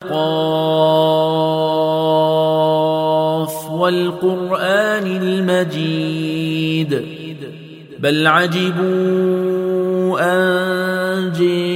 قاف والقرآن المجيد بل عجبوا أن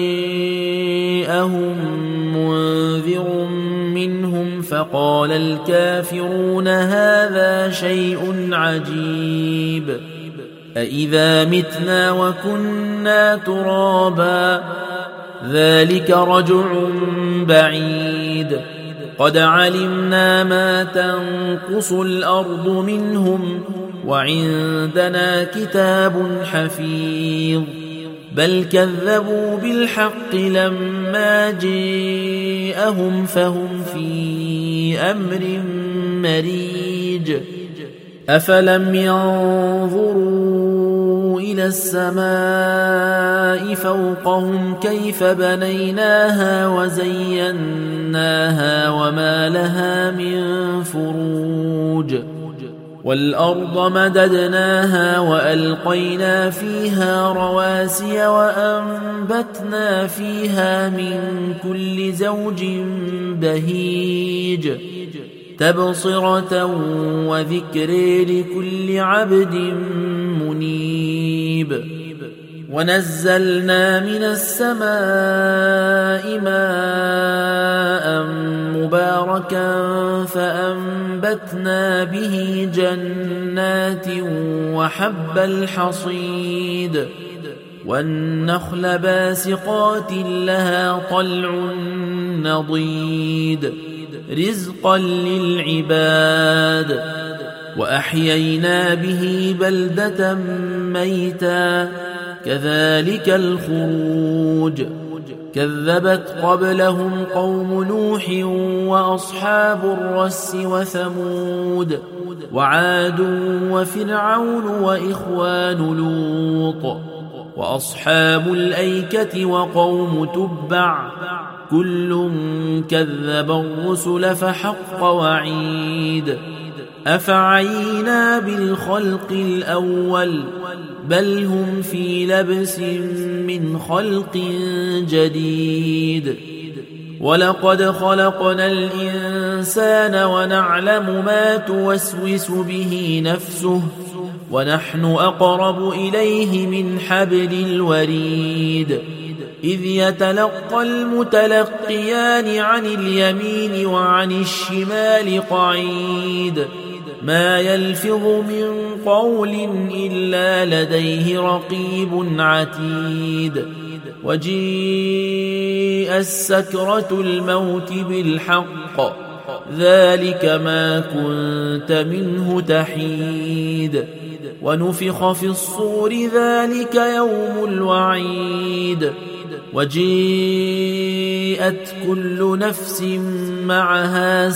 جاءهم منذر منهم فقال الكافرون هذا شيء عجيب أإذا متنا وكنا ترابا ذلك رجع بعيد قد علمنا ما تنقص الأرض منهم وعندنا كتاب حفيظ بل كذبوا بالحق لما جاءهم فهم في أمر مريج أفلم ينظروا إلى السماء فوقهم كيف بنيناها وزيناها وما لها من فروج والأرض مددناها وألقينا فيها رواسي وأنبتنا فيها من كل زوج بهيج تبصرة وذكر لكل عبد منيب ونزلنا من السماء ماء مباركا فأنبتنا به جنات وحب الحصيد والنخل باسقات لها طلع نضيد رزقا للعباد وأحيينا به بلدة ميتا كذلك الخروج كذبت قبلهم قوم نوح وأصحاب الرس وثمود وعاد وفرعون وإخوان لوط وأصحاب الأيكة وقوم تبع كل كذب الرسل فحق وعيد أفعينا بالخلق الأول بل هم في لبس من خلق جديد ولقد خلقنا الإنسان ونعلم ما توسوس به نفسه ونحن أقرب إليه من حبل الوريد إذ يتلقى المتلقيان عن اليمين وعن الشمال قعيد ما يلفظ من قول إلا لديه رقيب عتيد وجيء السكرة الموت بالحق ذلك ما كنت منه تحيد ونفخ في الصور ذلك يوم الوعيد وجيءت كل نفس معها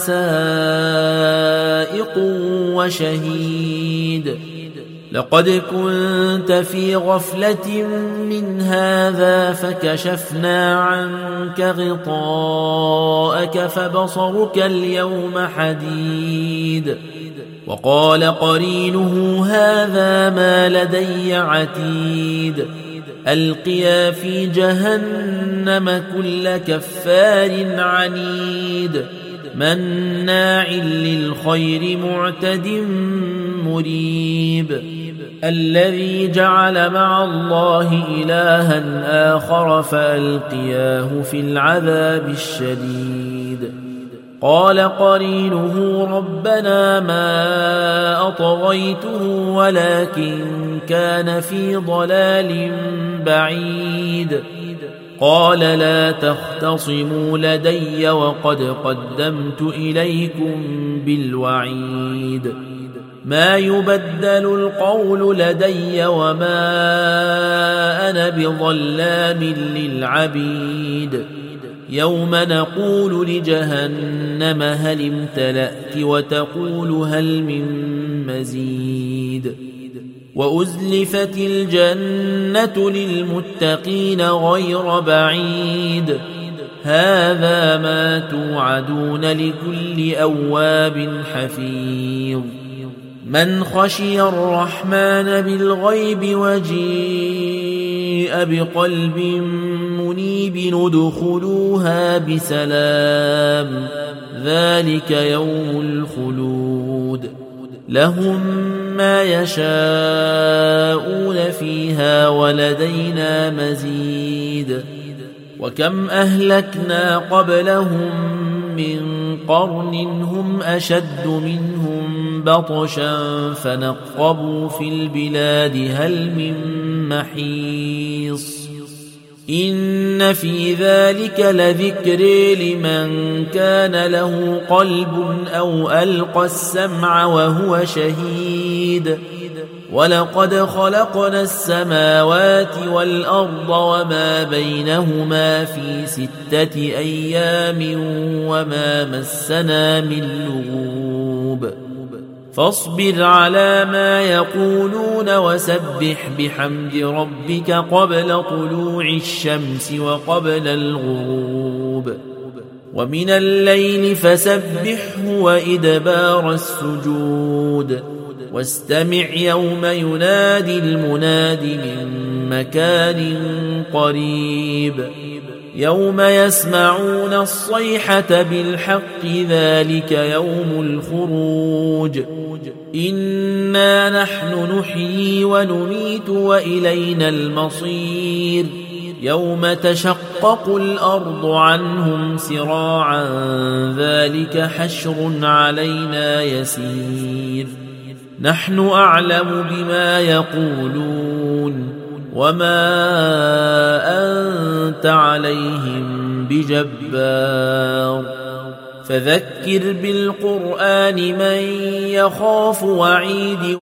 سائق وشهيد لقد كنت في غفلة من هذا فكشفنا عنك غطاءك فبصرك اليوم حديد وقال قرينه هذا ما لدي عتيد ألقيا في جهنم كل كفار عنيد مناع للخير معتد مريب الذي جعل مع الله إلها آخر فألقياه في العذاب الشديد قال قرينه ربنا ما أطغيته ولكن كان في ضلال بعيد قال لا تختصموا لدي وقد قدمت إليكم بالوعيد ما يبدل القول لدي وما أنا بظلام للعبيد يوم نقول لجهنم هل امتلأت وتقول هل من مزيد وأزلفت الجنة للمتقين غير بعيد هذا ما توعدون لكل أواب حفيظ من خشي الرحمن بالغيب وجيء بقلب منيب ادخلوها بسلام ذلك يوم الخلود لهم ما يشاءون فيها ولدينا مزيد وكم أهلكنا قبلهم من قرن هم أشد منهم بطشا فنقبوا في البلاد هل من محيص إن في ذلك لذكر لمن كان له قلب أو ألقى السمع وهو شهيد ولقد خلقنا السماوات والأرض وما بينهما في 6 أيام وما مسنا من لغوب فاصبر على ما يقولون وسبح بحمد ربك قبل طلوع الشمس وقبل الغروب ومن الليل فسبحه وإدبار السجود واستمع يوم ينادي المناد من مكان قريب يوم يسمعون الصيحة بالحق ذلك يوم الخروج إنا نحن نحيي ونميت وإلينا المصير يوم تشقق الأرض عنهم سراعا ذلك حشر علينا يسير نحن أعلم بما يقولون وما أنت عليهم بجبار فذكر بالقرآن من يخاف وعيد